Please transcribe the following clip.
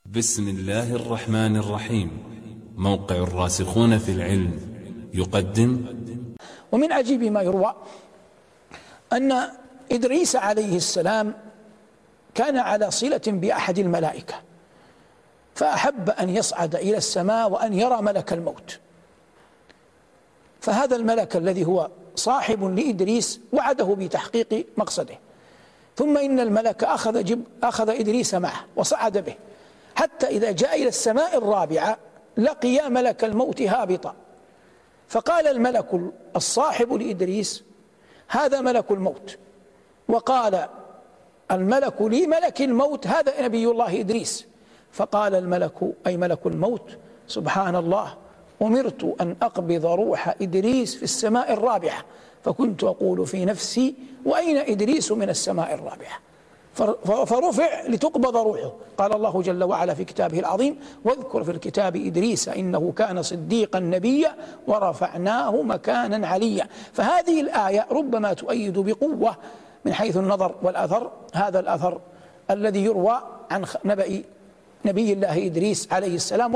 بسم الله الرحمن الرحيم. موقع الراسخون في العلم يقدم. ومن عجيب ما يروى أن إدريس عليه السلام كان على صلة بأحد الملائكة، فأحب أن يصعد إلى السماء وأن يرى ملك الموت. فهذا الملك الذي هو صاحب لإدريس وعده بتحقيق مقصده، ثم إن الملك أخذ إدريس معه وصعد به حتى إذا جاء إلى السماء الرابعة لقي ملك الموت هابطا، فقال الملك الصاحب لإدريس: هذا ملك الموت. وقال الملك لملك الموت: هذا نبي الله إدريس. فقال الملك أي ملك الموت: سبحان الله، أمرت أن أقبض روح إدريس في السماء الرابعة، فكنت أقول في نفسي: وأين إدريس من السماء الرابعة؟ فرفع لتقبض روحه. قال الله جل وعلا في كتابه العظيم: واذكر في الكتاب إدريس إنه كان صديقا نبيا ورفعناه مكانا عليا. فهذه الآية ربما تؤيد بقوة من حيث النظر والأثر هذا الأثر الذي يروى عن نبي الله إدريس عليه السلام.